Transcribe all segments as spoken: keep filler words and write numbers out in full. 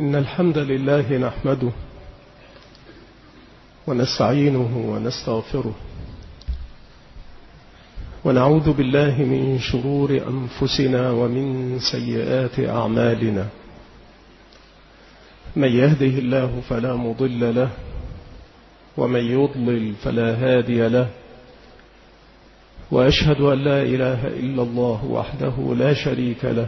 إن الحمد لله نحمده ونستعينه ونستغفره ونعوذ بالله من شرور أنفسنا ومن سيئات أعمالنا. من يهده الله فلا مضل له ومن يضلل فلا هادي له، وأشهد أن لا إله إلا الله وحده لا شريك له،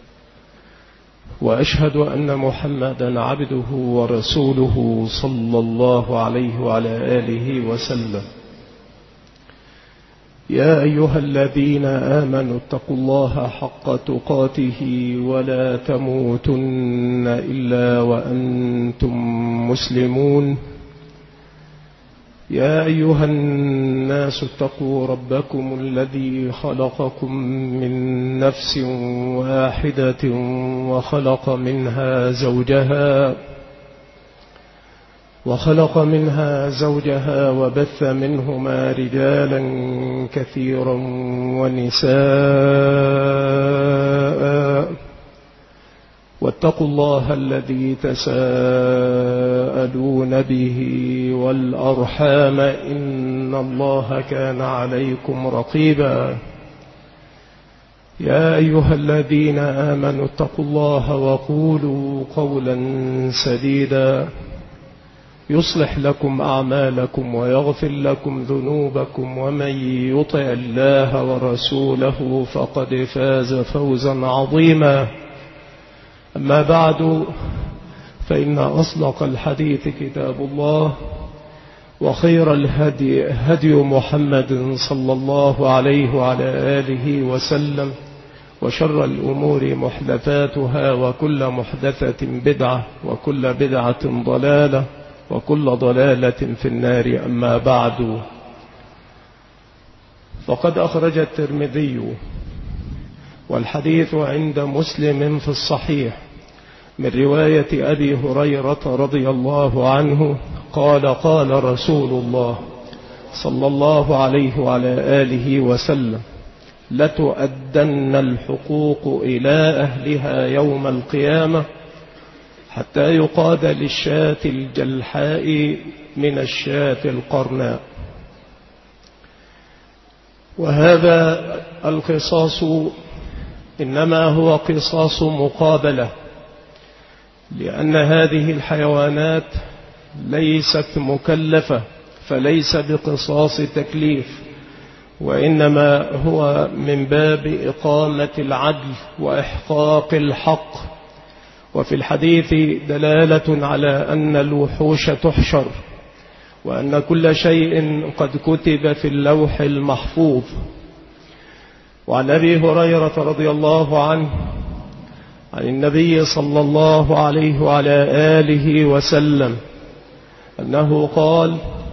وأشهد أن محمدا عبده ورسوله صلى الله عليه وعلى آله وسلم. يا أيها الذين آمنوا اتقوا الله حق تقاته ولا تموتن إلا وأنتم مسلمون. يا أيها الناس اتقوا ربكم الذي خلقكم من نفس واحدة وخلق منها زوجها وخلق منها زوجها وبث منهما رجالا كثيرا ونساء، واتقوا الله الذي تساءلون به والأرحام إن الله كان عليكم رقيبا. يا أيها الذين آمنوا اتقوا الله وقولوا قولا سديدا يصلح لكم أعمالكم ويغفر لكم ذنوبكم، ومن يطع الله ورسوله فقد فاز فوزا عظيما. أما بعد، فإن أصدق الحديث كتاب الله، وخير الهدي هدي محمد صلى الله عليه وعلى آله وسلم، وشر الأمور محدثاتها، وكل محدثة بدعة، وكل بدعة ضلالة، وكل ضلالة في النار. أما بعد، فقد أخرج الترمذي والحديث عند مسلم في الصحيح من رواية أبي هريرة رضي الله عنه قال: قال رسول الله صلى الله عليه وعلى آله وسلم: لتؤدن الحقوق إلى أهلها يوم القيامة حتى يقاد للشاة الجلحاء من الشاة القرناء. وهذا القصاص إنما هو قصاص مقابلة، لأن هذه الحيوانات ليست مكلفة، فليس بقصاص تكليف، وإنما هو من باب إقامة العدل وإحقاق الحق. وفي الحديث دلالة على أن الوحوش تحشر، وأن كل شيء قد كتب في اللوح المحفوظ. وعن أبي هريرة رضي الله عنه عن النبي صلى الله عليه وعلى آله وسلم أنه قال: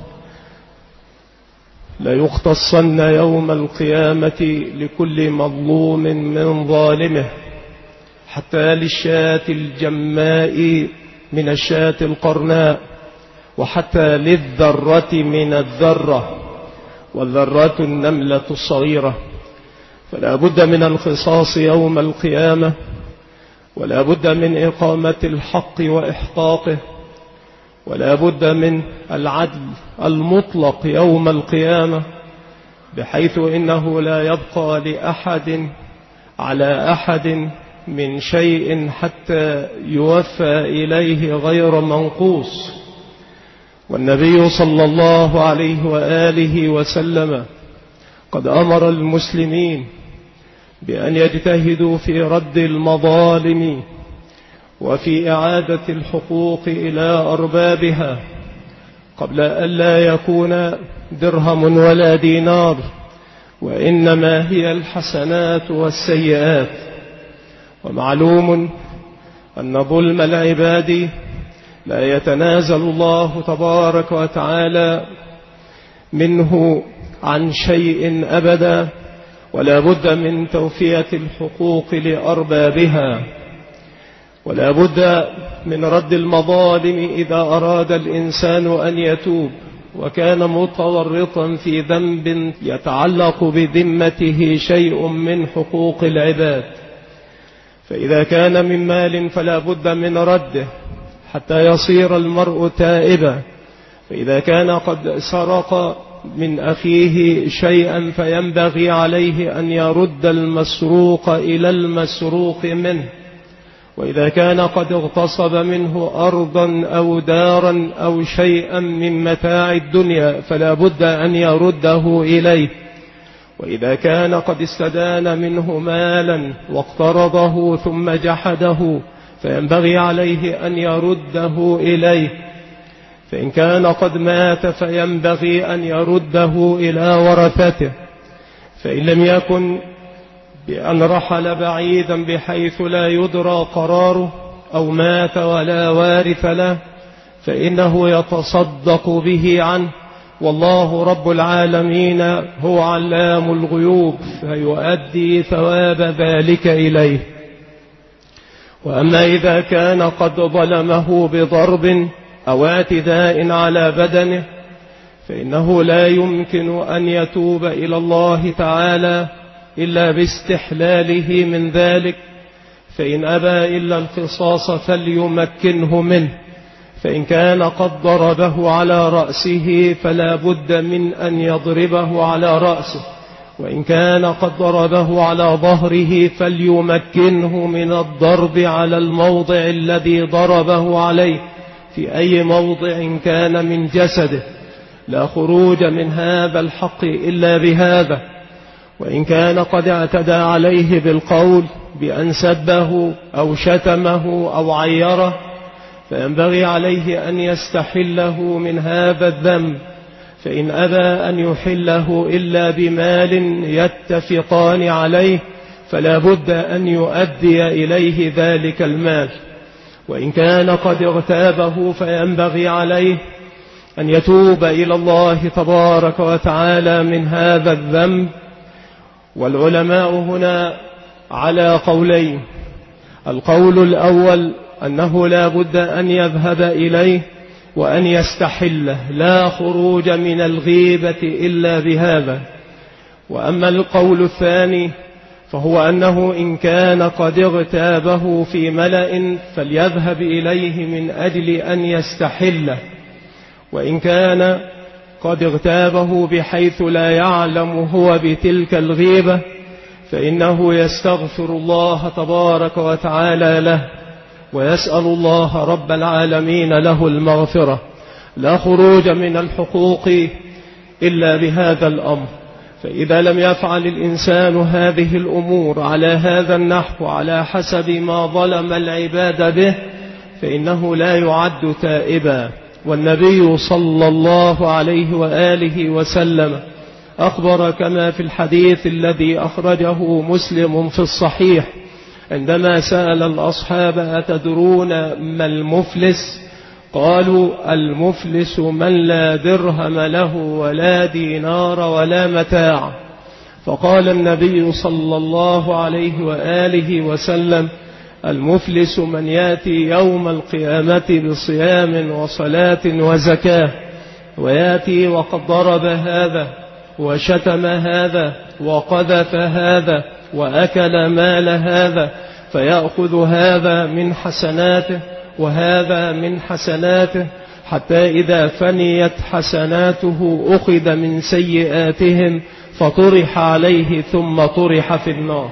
ليقتصن يوم القيامة لكل مظلوم من ظالمه حتى للشاة الجماء من الشاة القرناء، وحتى للذرة من الذرة، والذرة النملة الصغيرة. فلا بد من القصاص يوم القيامة، ولا بد من إقامة الحق وإحقاقه، ولا بد من العدل المطلق يوم القيامة، بحيث إنه لا يبقى لأحد على أحد من شيء حتى يوفى إليه غير منقوص. والنبي صلى الله عليه وآله وسلم قد أمر المسلمين بأن يجتهدوا في رد المظالم وفي إعادة الحقوق إلى أربابها، قبل أن لا يكون درهم ولا دينار، وإنما هي الحسنات والسيئات. ومعلوم أن ظلم العباد لا يتنازل الله تبارك وتعالى منه عن شيء أبدا، ولا بد من توفية الحقوق لأربابها، ولا بد من رد المظالم إذا أراد الإنسان أن يتوب وكان متورطا في ذنب يتعلق بذمته شيء من حقوق العباد. فإذا كان من مال فلا بد من رده حتى يصير المرء تائبا، فإذا كان قد سرق من أخيه شيئا فينبغي عليه أن يرد المسروق إلى المسروق منه، وإذا كان قد اغتصب منه أرضا أو دارا أو شيئا من متاع الدنيا فلا بد أن يرده إليه، وإذا كان قد استدان منه مالا واقترضه ثم جحده فينبغي عليه أن يرده إليه، فإن كان قد مات فينبغي أن يرده إلى ورثته، فإن لم يكن بأن رحل بعيدا بحيث لا يدرى قراره أو مات ولا وارث له فإنه يتصدق به عنه، والله رب العالمين هو علام الغيوب فيؤدي ثواب ذلك إليه. وأما إذا كان قد ظلمه بضرب أو اعتداء على بدنه فإنه لا يمكن أن يتوب إلى الله تعالى إلا باستحلاله من ذلك، فإن أبى إلا القصاص فليمكنه منه، فإن كان قد ضربه على رأسه فلا بد من أن يضربه على رأسه، وإن كان قد ضربه على ظهره فليمكنه من الضرب على الموضع الذي ضربه عليه في أي موضع كان من جسده، لا خروج من هذا الحق إلا بهذا. وإن كان قد اعتدى عليه بالقول بأن سبه أو شتمه أو عيره فينبغي عليه أن يستحله من هذا الذنب، فإن أبى أن يحله إلا بمال يتفقان عليه فلا بد أن يؤدي إليه ذلك المال. وإن كان قد اغتابه فينبغي عليه أن يتوب إلى الله تبارك وتعالى من هذا الذنب. والعلماء هنا على قولين، القول الأول أنه لا بد أن يذهب إليه وأن يستحله، لا خروج من الغيبة إلا بهذا. وأما القول الثاني فهو أنه إن كان قد اغتابه في ملأ فليذهب إليه من أجل أن يستحله، وإن كان قد اغتابه بحيث لا يعلم هو بتلك الغيبة فإنه يستغفر الله تبارك وتعالى له ويسأل الله رب العالمين له المغفرة، لا خروج من الحقوق إلا بهذا الأمر. فإذا لم يفعل الإنسان هذه الأمور على هذا النحو على حسب ما ظلم العباد به فإنه لا يعد تائبا. والنبي صلى الله عليه وآله وسلم أخبر كما في الحديث الذي أخرجه مسلم في الصحيح عندما سأل الأصحاب أتدرون ما المفلس؟ قالوا المفلس من لا درهم له ولا دينار ولا متاع. فقال النبي صلى الله عليه وآله وسلم المفلس من يأتي يوم القيامة بصيام وصلاة وزكاة ويأتي وقد ضرب هذا وشتم هذا وقذف هذا وأكل مال هذا فيأخذ هذا من حسناته وهذا من حسناته حتى إذا فنيت حسناته أخذ من سيئاتهم فطرح عليه ثم طرح في النار.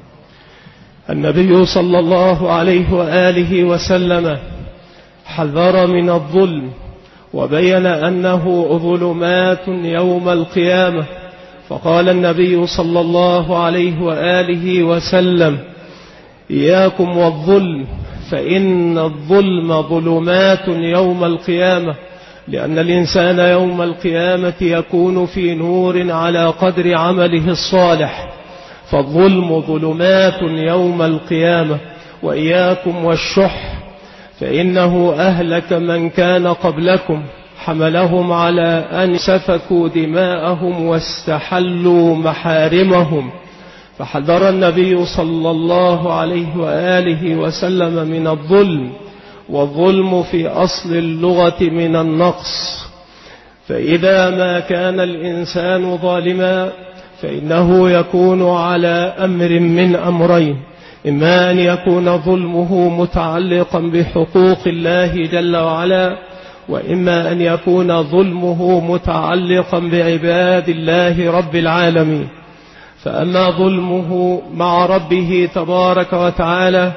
النبي صلى الله عليه وآله وسلم حذر من الظلم وبين أنه ظلمات يوم القيامة، فقال النبي صلى الله عليه وآله وسلم إياكم والظلم فإن الظلم ظلمات يوم القيامة، لأن الإنسان يوم القيامة يكون في نور على قدر عمله الصالح، فالظلم ظلمات يوم القيامة. وإياكم والشح فإنه أهلك من كان قبلكم حملهم على أن سفكوا دماءهم واستحلوا محارمهم، فحذر النبي صلى الله عليه وآله وسلم من الظلم. والظلم في أصل اللغة من النقص، فإذا ما كان الإنسان ظالما فإنه يكون على أمر من أمرين، إما أن يكون ظلمه متعلقا بحقوق الله جل وعلا، وإما أن يكون ظلمه متعلقا بعباد الله رب العالمين. فأما ظلمه مع ربه تبارك وتعالى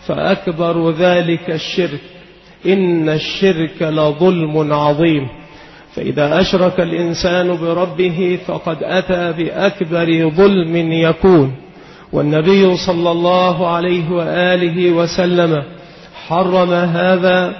فأكبر ذلك الشرك، إن الشرك لظلم عظيم. فإذا أشرك الإنسان بربه فقد أتى بأكبر ظلم يكون. والنبي صلى الله عليه وآله وسلم حرم هذا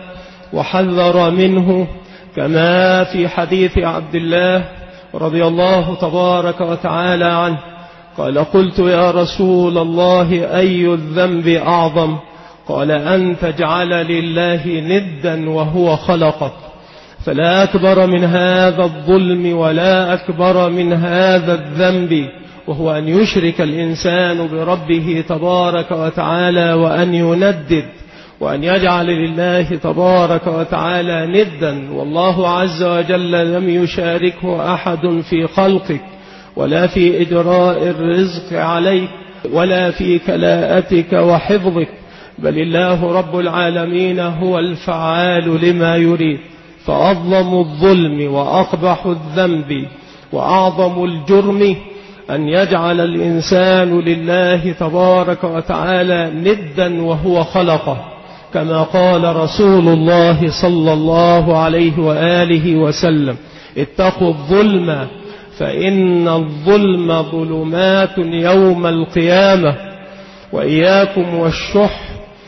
وحذر منه، كما في حديث عبد الله رضي الله تبارك وتعالى عنه قال: قلت يا رسول الله أي الذنب أعظم؟ قال: أن تجعل لله ندا وهو خلقك. فلا أكبر من هذا الظلم ولا أكبر من هذا الذنب، وهو أن يشرك الإنسان بربه تبارك وتعالى، وأن يندد وأن يجعل لله تبارك وتعالى ندا. والله عز وجل لم يشاركه أحد في خلقك، ولا في إجراء الرزق عليك، ولا في كلاءتك وحفظك، بل الله رب العالمين هو الفعال لما يريد. فأظلم الظلم وأقبح الذنب وأعظم الجرم أن يجعل الإنسان لله تبارك وتعالى ندا وهو خلقه، كما قال رسول الله صلى الله عليه وآله وسلم: اتقوا الظلم فإن الظلم ظلمات يوم القيامة، وإياكم والشح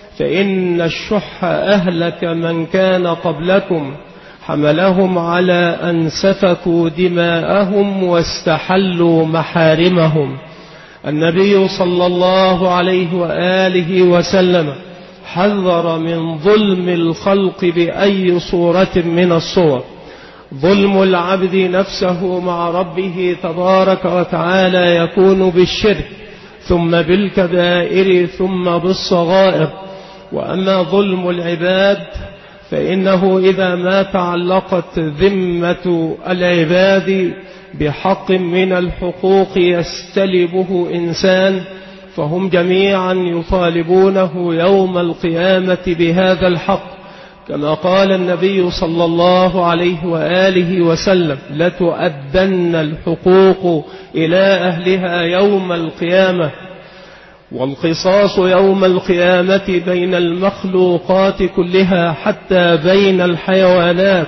فإن الشح أهلك من كان قبلكم، حملهم على أن سفكوا دماءهم واستحلوا محارمهم. النبي صلى الله عليه وآله وسلم حذر من ظلم الخلق بأي صورة من الصور. ظلم العبد نفسه مع ربه تبارك وتعالى يكون بالشرك، ثم بالكبائر، ثم بالصغائر. وأما ظلم العباد فإنه إذا ما تعلقت ذمة العباد بحق من الحقوق يستلبه إنسان، فهم جميعا يطالبونه يوم القيامة بهذا الحق، كما قال النبي صلى الله عليه وآله وسلم: لتؤدن الحقوق إلى أهلها يوم القيامة. والقصاص يوم القيامة بين المخلوقات كلها، حتى بين الحيوانات،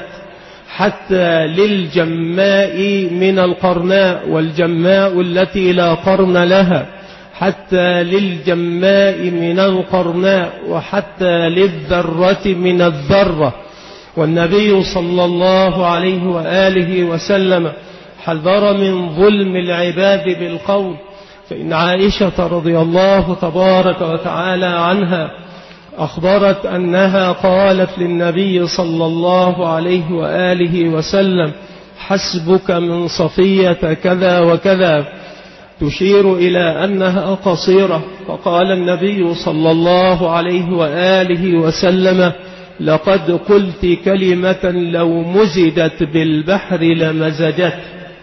حتى للجماء من القرناء والجماء التي لا قرن لها، حتى للجماء من القرناء، وحتى للذرة من الذرة. والنبي صلى الله عليه وآله وسلم حذر من ظلم العباد بالقول. فإن عائشة رضي الله تبارك وتعالى عنها أخبرت أنها قالت للنبي صلى الله عليه وآله وسلم: حسبك من صفية كذا وكذا، تشير إلى أنها قصيرة. فقال النبي صلى الله عليه وآله وسلم: لقد قلت كلمة لو مزجت بالبحر لمزجت.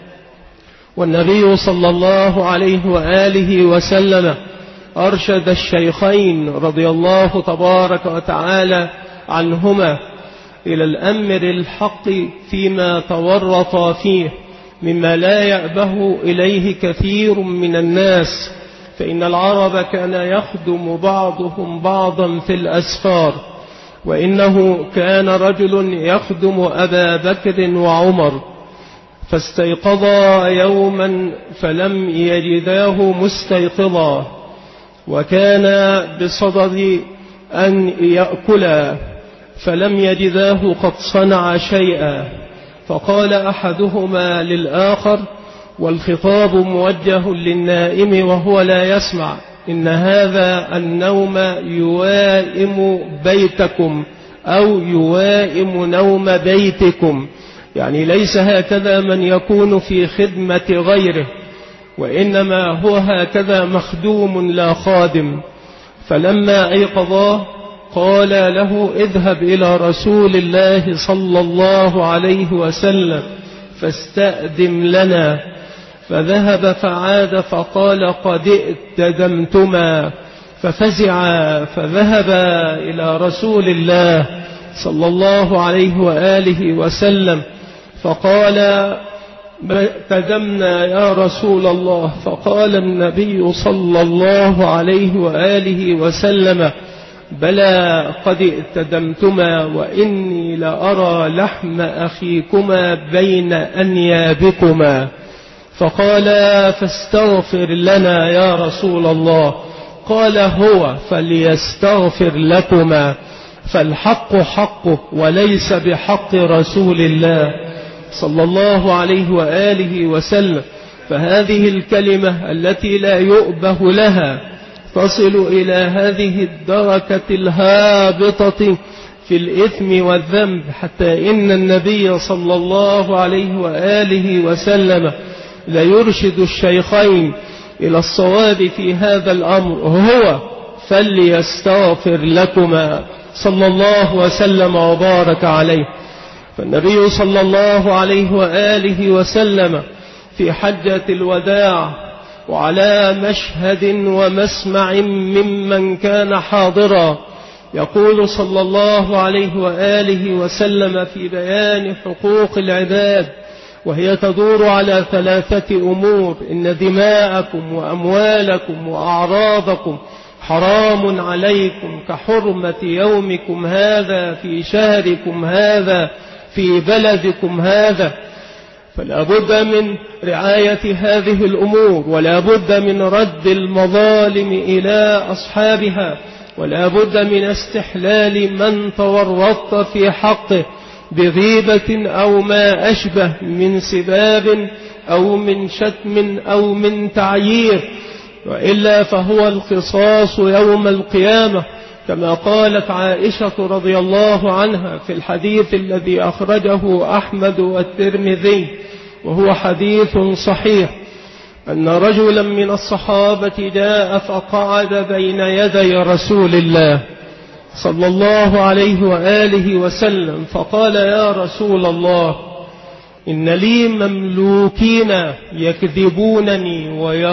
والنبي صلى الله عليه وآله وسلم أرشد الشيخين رضي الله تبارك وتعالى عنهما إلى الأمر الحق فيما تورط فيه، مما لا يأبه إليه كثير من الناس. فإن العرب كان يخدم بعضهم بعضا في الأسفار، وإنه كان رجل يخدم أبا بكر وعمر، فاستيقظا يوما فلم يجداه مستيقظا، وكان بصدد أن يأكلا فلم يجداه قد صنع شيئا. فقال أحدهما للآخر والخطاب موجه للنائم وهو لا يسمع: إن هذا النوم يوائم بيتكم أو يوائم نوم بيتكم، يعني ليس هكذا من يكون في خدمة غيره، وإنما هو هكذا مخدوم لا خادم. فلما أيقظاه قال له: اذهب إلى رسول الله صلى الله عليه وسلم فاستأذن لنا. فذهب فعاد فقال: قد ائتدمتما. ففزع فذهب إلى رسول الله صلى الله عليه وآله وسلم فقال: ما ائتدمنا يا رسول الله؟ فقال النبي صلى الله عليه وآله وسلم: بلى قد ائتدمتما، وإني لأرى لحم أخيكما بين أنيابكما. فقال: فاستغفر لنا يا رسول الله. قال: هو فليستغفر لكما، فالحق حقه وليس بحق رسول الله صلى الله عليه وآله وسلم. فهذه الكلمة التي لا يؤبه لها تصل إلى هذه الدركة الهابطة في الإثم والذنب، حتى إن النبي صلى الله عليه وآله وسلم ليرشد الشيخين إلى الصواب في هذا الأمر، هو فليستغفر لكما صلى الله وسلم وبارك عليه. فالنبي صلى الله عليه وآله وسلم في حجة الوداع وعلى مشهد ومسمع ممن كان حاضرا يقول صلى الله عليه وآله وسلم في بيان حقوق العباد، وهي تدور على ثلاثة أمور: إن دماءكم وأموالكم وأعراضكم حرام عليكم كحرمة يومكم هذا في شهركم هذا في بلدكم هذا. فلا بد من رعاية هذه الأمور، ولا بد من رد المظالم إلى أصحابها، ولا بد من استحلال من تورطت في حقه بغيبة أو ما أشبه من سباب أو من شتم أو من تعيير، وإلا فهو القصاص يوم القيامة، كما قالت عائشة رضي الله عنها في الحديث الذي أخرجه أحمد والترمذي وهو حديث صحيح، أن رجلا من الصحابة جاء فقعد بين يدي رسول الله صلى الله عليه وآله وسلم فقال: يا رسول الله، إن لي مملوكين يكذبونني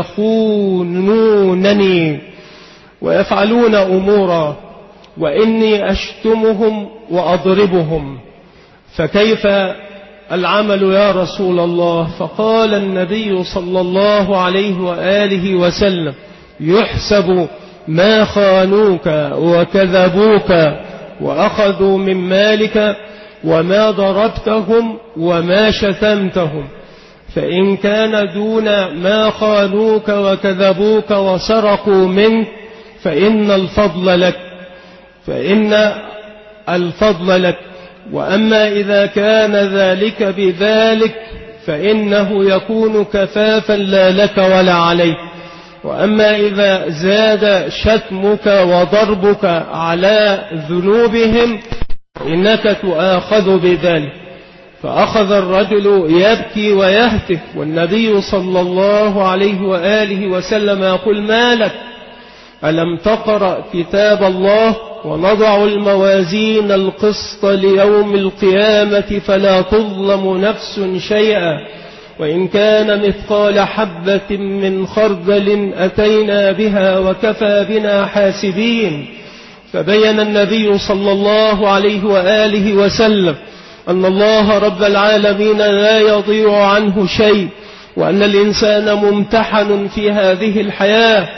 ويخونونني ويفعلون أمورا، وإني أشتمهم وأضربهم، فكيف العمل يا رسول الله؟ فقال النبي صلى الله عليه وآله وسلم: يحسب ما خانوك وكذبوك وأخذوا من مالك وما ضربتهم وما شتمتهم، فإن كان دون ما خانوك وكذبوك وسرقوا منك فإن الفضل لك فإن الفضل لك وأما إذا كان ذلك بذلك فإنه يكون كفافا لا لك ولا عليك، وأما إذا زاد شتمك وضربك على ذنوبهم إنك تؤاخذ بذلك. فأخذ الرجل يبكي ويهتف، والنبي صلى الله عليه وآله وسلم يقول: ما لك؟ ألم تقرأ كتاب الله؟ ونضع الموازين القسط ليوم القيامة فلا تظلم نفس شيئا، وإن كان مثقال حبة من خردل أتينا بها وكفى بنا حاسبين. فبين النبي صلى الله عليه وآله وسلم أن الله رب العالمين لا يضيع عنه شيء، وأن الإنسان ممتحن في هذه الحياة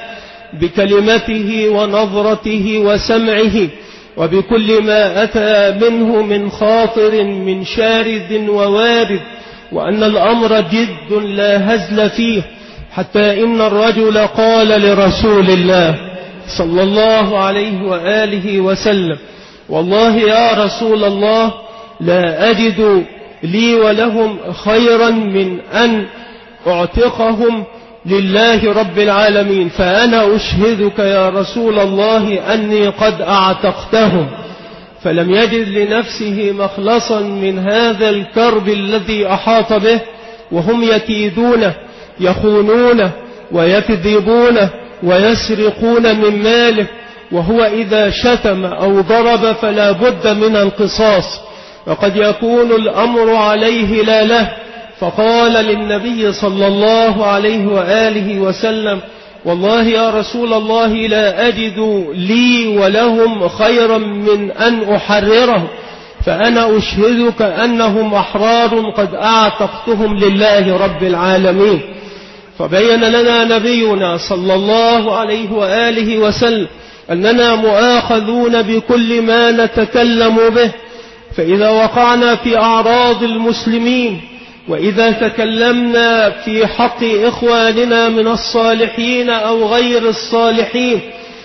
بكلمته ونظرته وسمعه وبكل ما أتى منه من خاطر من شارد ووارد، وأن الأمر جد لا هزل فيه، حتى إن الرجل قال لرسول الله صلى الله عليه وآله وسلم: والله يا رسول الله، لا أجد لي ولهم خيرا من أن أعتقهم لله رب العالمين، فأنا أشهدك يا رسول الله أني قد أعتقتهم. فلم يجد لنفسه مخلصا من هذا الكرب الذي أحاط به، وهم يكيدونه يخونونه ويكذبونه ويسرقون من ماله، وهو إذا شتم أو ضرب فلا بد من القصاص، وقد يكون الأمر عليه لا له. فقال للنبي صلى الله عليه وآله وسلم: والله يا رسول الله لا أجد لي ولهم خيرا من أن أحرره، فأنا أشهدك أنهم أحرار قد أعتقتهم لله رب العالمين. فبين لنا نبينا صلى الله عليه وآله وسلم أننا مؤاخذون بكل ما نتكلم به، فإذا وقعنا في أعراض المسلمين وإذا تكلمنا في حق إخواننا من الصالحين أو غير الصالحين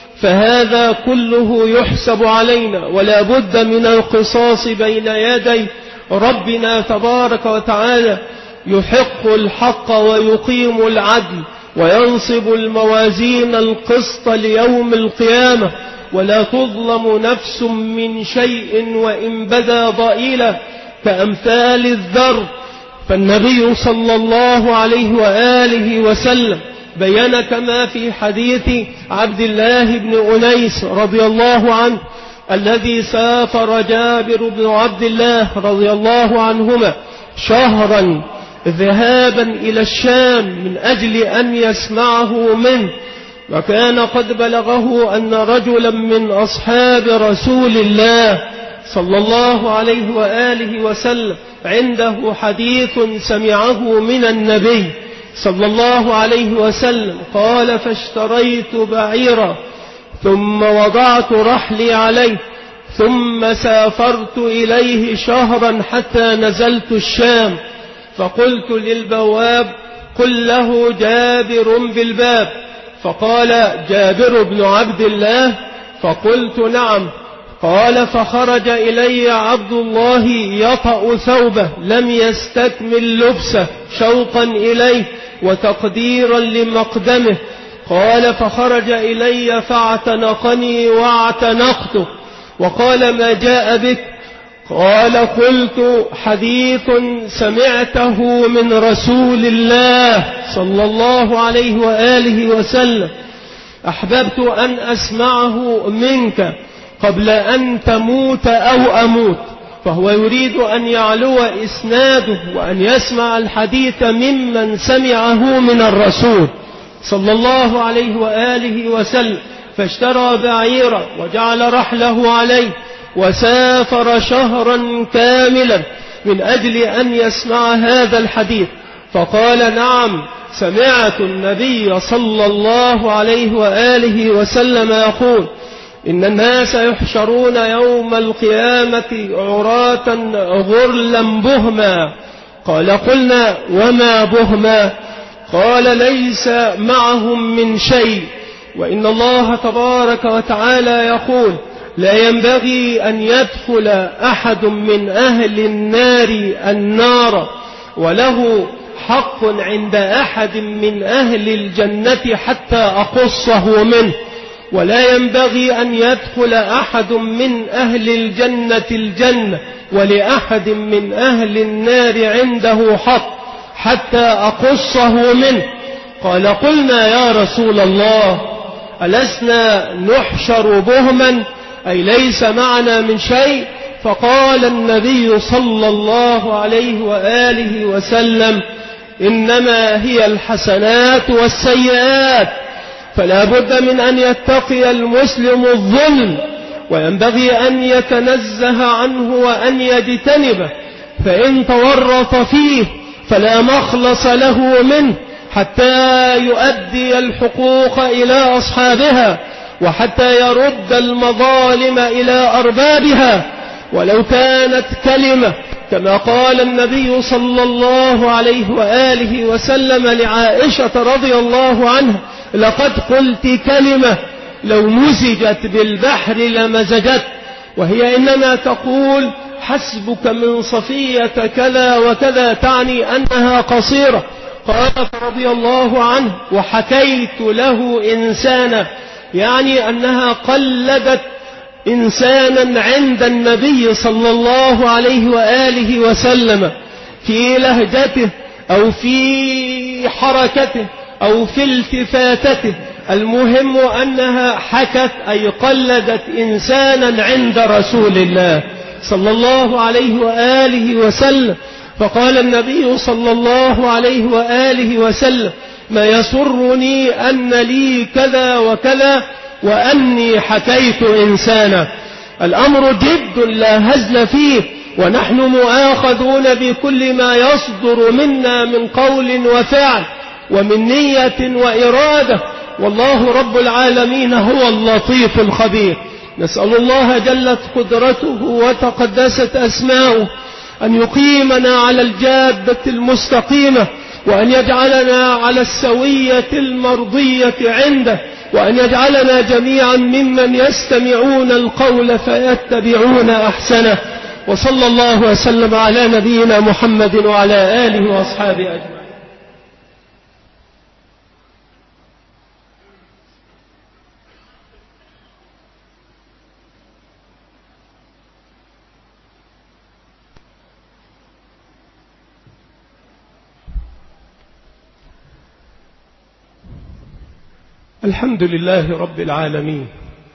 فهذا كله يحسب علينا، ولا بد من القصاص بين يدي ربنا تبارك وتعالى، يحق الحق ويقيم العدل وينصب الموازين القسط ليوم القيامة، ولا تظلم نفس من شيء وإن بدا ضئيلا كأمثال الذر. فالنبي صلى الله عليه وآله وسلم بيّن كما في حديث عبد الله بن أنيس رضي الله عنه الذي سافر جابر بن عبد الله رضي الله عنهما شهرا ذهابا إلى الشام من أجل أن يسمعه منه، وكان قد بلغه أن رجلا من أصحاب رسول الله صلى الله عليه وآله وسلم عنده حديث سمعه من النبي صلى الله عليه وسلم. قال: فاشتريت بعيرا ثم وضعت رحلي عليه ثم سافرت إليه شهرا حتى نزلت الشام، فقلت للبواب: قل له جابر بالباب. فقال: جابر بن عبد الله؟ فقلت: نعم. قال: فخرج إلي عبد الله يطأ ثوبه لم يستكمل لبسه شوقا إليه وتقديرا لمقدمه. قال: فخرج إلي فاعتنقني واعتنقته. وقال: ما جاء بك؟ قال: قلت: حديث سمعته من رسول الله صلى الله عليه وآله وسلم، أحببت أن أسمعه منك قبل أن تموت أو أموت. فهو يريد أن يعلو إسناده وأن يسمع الحديث ممن سمعه من الرسول صلى الله عليه وآله وسلم. فاشترى بعيرا وجعل رحله عليه وسافر شهرا كاملا من أجل أن يسمع هذا الحديث. فقال: نعم، سمعت النبي صلى الله عليه وآله وسلم يقول: إن الناس يحشرون يوم القيامة عراة غرلا بهما. قال: قلنا: وما بهما؟ قال: ليس معهم من شيء، وإن الله تبارك وتعالى يقول: لا ينبغي أن يدخل أحد من أهل النار النار وله حق عند أحد من أهل الجنة حتى أقصه منه، ولا ينبغي أن يدخل أحد من أهل الجنة الجنة ولأحد من أهل النار عنده حق حتى أقصه منه. قال: قلنا: يا رسول الله، ألسنا نحشر بهما، أي ليس معنا من شيء؟ فقال النبي صلى الله عليه وآله وسلم: إنما هي الحسنات والسيئات، فلا بد من أن يتقي المسلم الظلم، وينبغي أن يتنزه عنه وأن يجتنبه، فإن تورط فيه فلا مخلص له منه حتى يؤدي الحقوق إلى أصحابها وحتى يرد المظالم إلى أربابها، ولو كانت كلمة، كما قال النبي صلى الله عليه وآله وسلم لعائشة رضي الله عنها: لقد قلت كلمة لو مزجت بالبحر لمزجت. وهي إنما تقول: حسبك من صفية كذا وكذا، تعني أنها قصيرة. قال رضي الله عنه: وحكيت له إنسانا، يعني أنها قلدت إنسانا عند النبي صلى الله عليه وآله وسلم في لهجته أو في حركته أو في التفاتته، المهم أنها حكت أي قلدت إنسانا عند رسول الله صلى الله عليه وآله وسلم. فقال النبي صلى الله عليه وآله وسلم: ما يسرني أن لي كذا وكذا وأني حكيت إنسانا. الأمر جد لا هزل فيه، ونحن مؤاخذون بكل ما يصدر منا من قول وفعل ومن نية وإرادة، والله رب العالمين هو اللطيف الخبير. نسأل الله جلت قدرته وتقدست أسماؤه أن يقيمنا على الجادة المستقيمة، وأن يجعلنا على السوية المرضية عنده، وأن يجعلنا جميعا ممن يستمعون القول فيتبعون أحسنه. وصلى الله وسلم على نبينا محمد وعلى آله وأصحابه أجمعين. الحمد لله رب العالمين،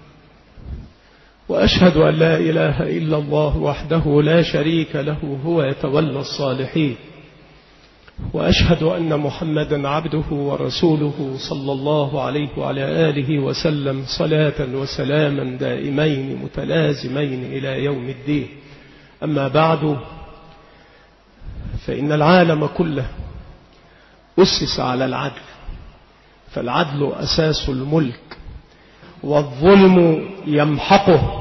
وأشهد أن لا إله إلا الله وحده لا شريك له هو يتولى الصالحين، وأشهد أن محمدا عبده ورسوله صلى الله عليه وعلى آله وسلم صلاة وسلاما دائمين متلازمين إلى يوم الدين. أما بعد، فإن العالم كله أسس على العدل، فالعدل أساس الملك، والظلم يمحقه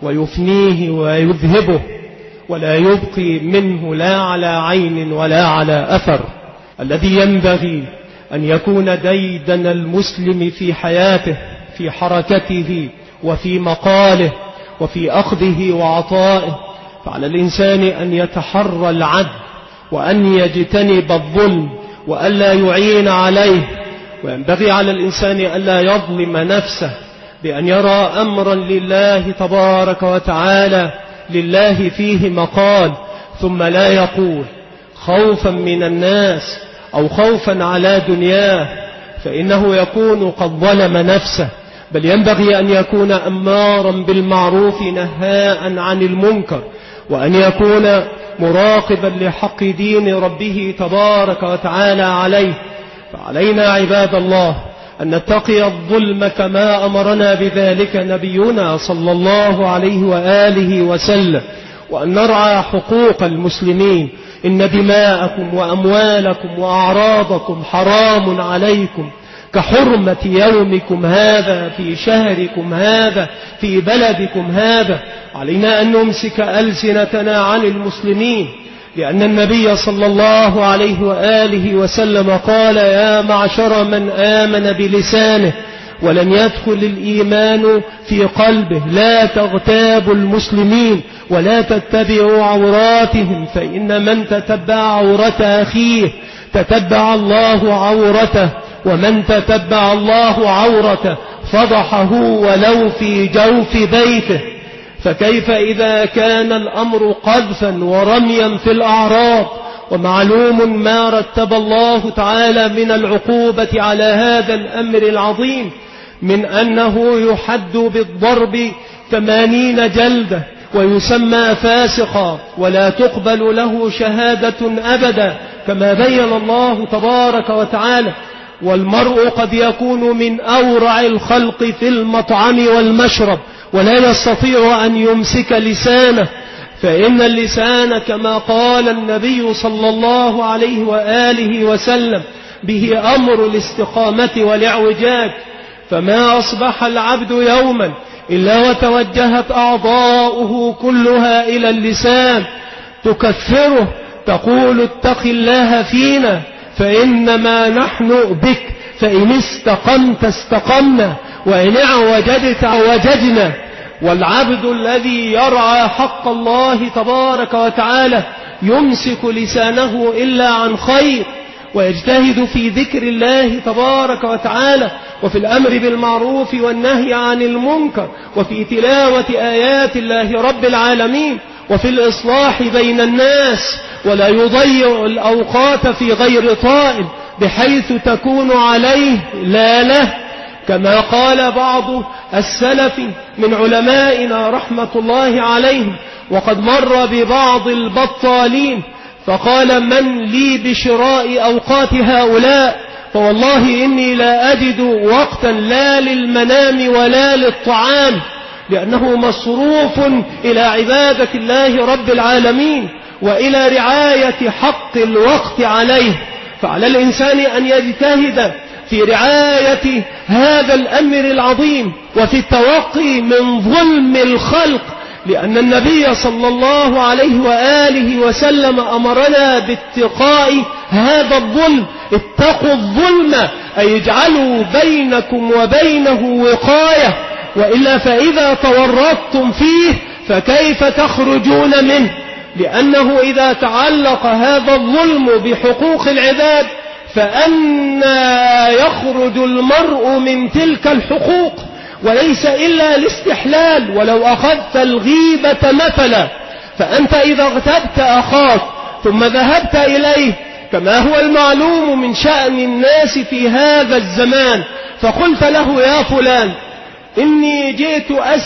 ويفنيه ويذهبه، ولا يبقي منه لا على عين ولا على أثر. الذي ينبغي أن يكون ديدن المسلم في حياته، في حركته وفي مقاله وفي أخذه وعطائه، فعلى الإنسان أن يتحرى العدل، وأن يجتنب الظلم، وألا يعين عليه. وينبغي على الإنسان ألا يظلم نفسه بأن يرى أمرا لله تبارك وتعالى لله فيه مقال، ثم لا يقول خوفا من الناس أو خوفا على دنياه، فإنه يكون قد ظلم نفسه. بل ينبغي أن يكون أمارا بالمعروف نهاء عن المنكر، وأن يكون مراقبا لحق دين ربه تبارك وتعالى عليه. فعلينا عباد الله أن نتقي الظلم كما أمرنا بذلك نبينا صلى الله عليه وآله وسلم، وأن نرعى حقوق المسلمين. إن دماءكم وأموالكم وأعراضكم حرام عليكم كحرمة يومكم هذا في شهركم هذا في بلدكم هذا. علينا أن نمسك ألسنتنا عن المسلمين، لأن النبي صلى الله عليه وآله وسلم قال: يا معشر من آمن بلسانه ولم يدخل الإيمان في قلبه، لا تغتابوا المسلمين ولا تتبعوا عوراتهم، فإن من تتبع عورة أخيه تتبع الله عورته، ومن تتبع الله عورته فضحه ولو في جوف بيته. فكيف إذا كان الأمر قذفا ورميا في الأعراض، ومعلوم ما رتب الله تعالى من العقوبة على هذا الأمر العظيم، من أنه يحد بالضرب ثمانين جلدة، ويسمى فاسقا، ولا تقبل له شهادة أبدا كما بين الله تبارك وتعالى. والمرء قد يكون من أورع الخلق في المطعم والمشرب، ولا يستطيع أن يمسك لسانه، فإن اللسان كما قال النبي صلى الله عليه وآله وسلم به أمر الاستقامة والإعوجاج. فما أصبح العبد يوما إلا وتوجهت أعضاؤه كلها إلى اللسان تكفره، تقول: اتق الله فينا فإنما نحن بك، فإن استقمت استقمنا، وإن اعوججت اعوججنا. والعبد الذي يرعى حق الله تبارك وتعالى يمسك لسانه إلا عن خير، ويجتهد في ذكر الله تبارك وتعالى، وفي الأمر بالمعروف والنهي عن المنكر، وفي تلاوة آيات الله رب العالمين، وفي الإصلاح بين الناس، ولا يضيع الأوقات في غير طائل بحيث تكون عليه لا له، كما قال بعض السلف من علمائنا رحمة الله عليهم، وقد مر ببعض البطالين فقال: من لي بشراء أوقات هؤلاء؟ فوالله إني لا أجد وقتا لا للمنام ولا للطعام، لأنه مصروف إلى عبادة الله رب العالمين وإلى رعاية حق الوقت عليه. فعلى الإنسان أن يجتهد في رعاية هذا الأمر العظيم وفي التوقي من ظلم الخلق، لأن النبي صلى الله عليه وآله وسلم أمرنا باتقاء هذا الظلم. اتقوا الظلم أي اجعلوا بينكم وبينه وقاية، وإلا فإذا تورطتم فيه فكيف تخرجون منه؟ لأنه إذا تعلق هذا الظلم بحقوق العباد فأنى يخرج المرء من تلك الحقوق؟ وليس إلا الاستحلال. ولو أخذت الغيبة مثلا، فأنت إذا اغتبت أخاك ثم ذهبت إليه كما هو المعلوم من شأن الناس في هذا الزمان، فقلت له يا فلان إني جئت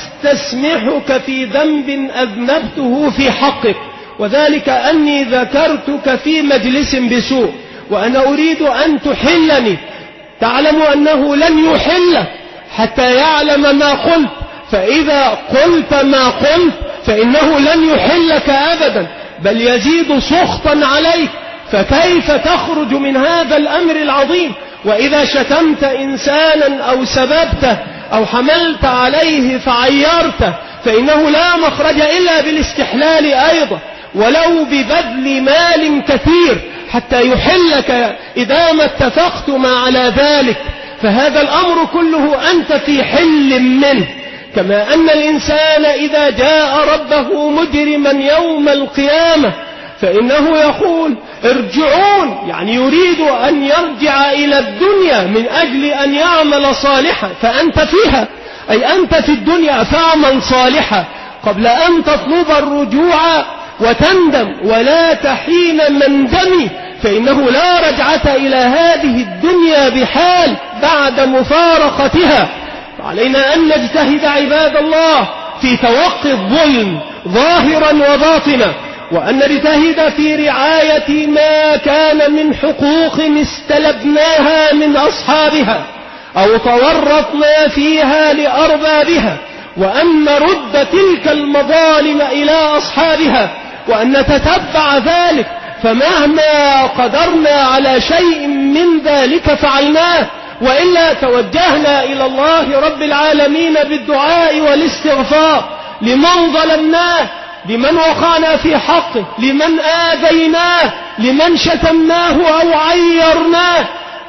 أستسمحك في ذنب أذنبته في حقك، وذلك أني ذكرتك في مجلس بسوء وأنا أريد أن تحلني، تعلم أنه لن يحلك حتى يعلم ما قلت، فإذا قلت ما قلت فإنه لن يحلك أبدا بل يزيد سخطا عليك. فكيف تخرج من هذا الأمر العظيم؟ وإذا شتمت إنسانا أو سببته أو حملت عليه فعيرته فإنه لا مخرج إلا بالاستحلال أيضا، ولو ببذل مال كثير حتى يحلك إذا ما اتفقتما على ذلك. فهذا الأمر كله أنت في حل منه. كما أن الإنسان إذا جاء ربه مجرما يوم القيامة فإنه يقول ارجعون، يعني يريد أن يرجع إلى الدنيا من أجل أن يعمل صالحا، فأنت فيها أي أنت في الدنيا فاعمل صالحا قبل أن تطلب الرجوع وتندم ولا تحين مندمي، فإنه لا رجعة إلى هذه الدنيا بحال بعد مفارقتها. فعلينا أن نجتهد عباد الله في توقي الظلم ظاهرا وباطنا، وأن نجتهد في رعاية ما كان من حقوق استلبناها من أصحابها أو تورطنا فيها لأربابها، وأن نرد تلك المظالم إلى أصحابها، وأن نتتبع ذلك، فمهما قدرنا على شيء من ذلك فعلناه، وإلا توجهنا إلى الله رب العالمين بالدعاء والاستغفار لمن ظلمناه، لمن وقعنا في حقه، لمن آذيناه، لمن شتمناه أو عيرناه.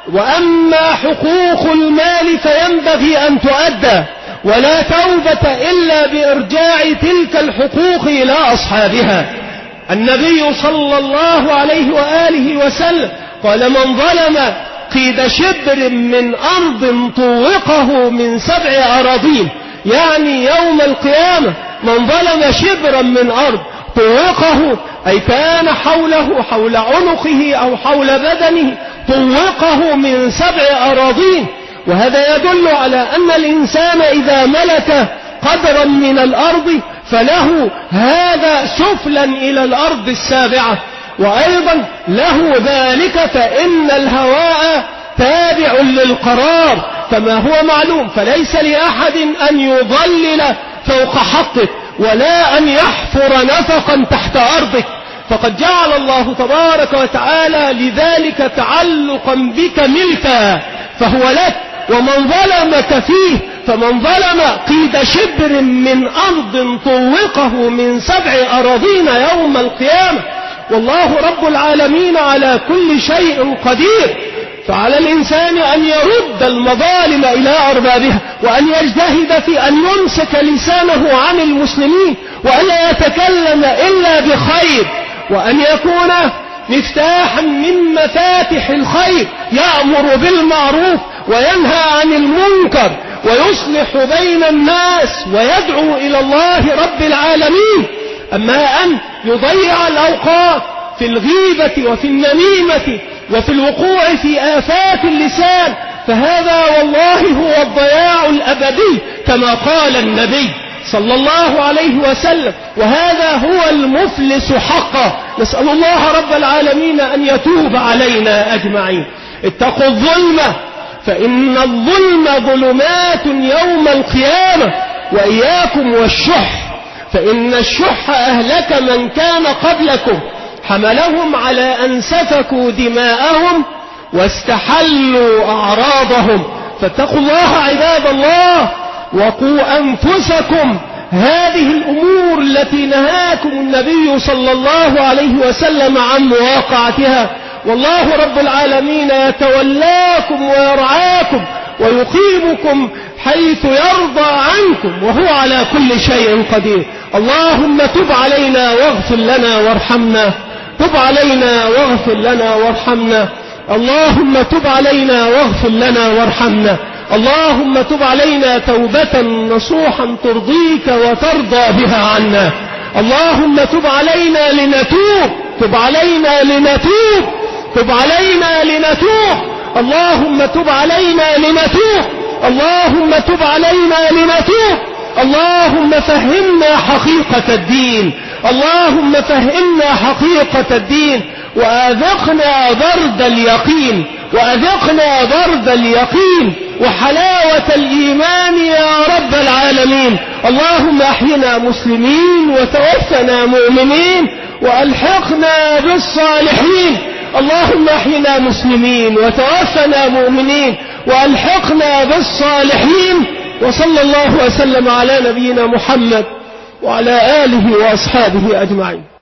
وأما حقوق المال فينبغي أن تؤدى، ولا توبة إلا بإرجاع تلك الحقوق إلى أصحابها. النبي صلى الله عليه وآله وسلم قال من ظلم قيد شبر من أرض طوقه من سبع أراضين، يعني يوم القيامة من ظلم شبرا من أرض طوقه أي كان حوله حول عنقه أو حول بدنه طوقه من سبع أراضين. وهذا يدل على أن الإنسان إذا ملك قدرا من الأرض فله هذا سفلا إلى الأرض السابعة، وأيضا له ذلك فإن الهواء تابع للقرار كما هو معلوم، فليس لأحد أن يضلل فوق حقك ولا أن يحفر نفقا تحت أرضك، فقد جعل الله تبارك وتعالى لذلك تعلقا بك ملكا فهو لك. ومن ظلمك فيه فمن ظلم قيد شبر من أرض طوقه من سبع أراضين يوم القيامة، والله رب العالمين على كل شيء قدير. فعلى الإنسان أن يرد المظالم إلى أربابها، وأن يجتهد في أن يمسك لسانه عن المسلمين وأن لا يتكلم إلا بخير، وأن يكون مفتاحا من مفاتح الخير، يأمر بالمعروف وينهى عن المنكر ويصلح بين الناس ويدعو إلى الله رب العالمين. أما أن يضيع الأوقات في الغيبة وفي النميمة وفي الوقوع في آفات اللسان فهذا والله هو الضياع الأبدي كما قال النبي صلى الله عليه وسلم، وهذا هو المفلس حقا. نسأل الله رب العالمين أن يتوب علينا أجمعين. اتقوا الظلمة فإن الظلم ظلمات يوم القيامة، وإياكم والشح فإن الشح أهلك من كان قبلكم، حملهم على أن سفكوا دماءهم واستحلوا أعراضهم. فاتقوا الله عباد الله، وقوا أنفسكم. هذه الأمور التي نهاكم النبي صلى الله عليه وسلم عن مواقعتها، والله رب العالمين يتولاكم ويرعاكم ويقيمكم حيث يرضى عنكم، وهو على كل شيء قدير. اللهم تب علينا واغفر لنا وارحمنا، تب علينا واغفر لنا وارحمنا، اللهم تب علينا واغفر لنا وارحمنا، اللهم تب علينا توبة نصوحا ترضيك وترضى بها عنا، اللهم تب علينا لنتوب، تب علينا لنتوب، تب علينا لنتوب، اللهم تب علينا لنتوب، اللهم تب علينا لنتوب، اللهم فهمنا حقيقة الدين، اللهم فهمنا حقيقة الدين، وأذقنا برد اليقين، وأذقنا برد اليقين وحلاوة الإيمان يا رب العالمين. اللهم أحينا مسلمين وتوفنا مؤمنين وألحقنا بالصالحين، اللهم أحينا مسلمين وتوفنا مؤمنين وألحقنا بالصالحين. وصلى الله وسلم على نبينا محمد وعلى آله وأصحابه أجمعين.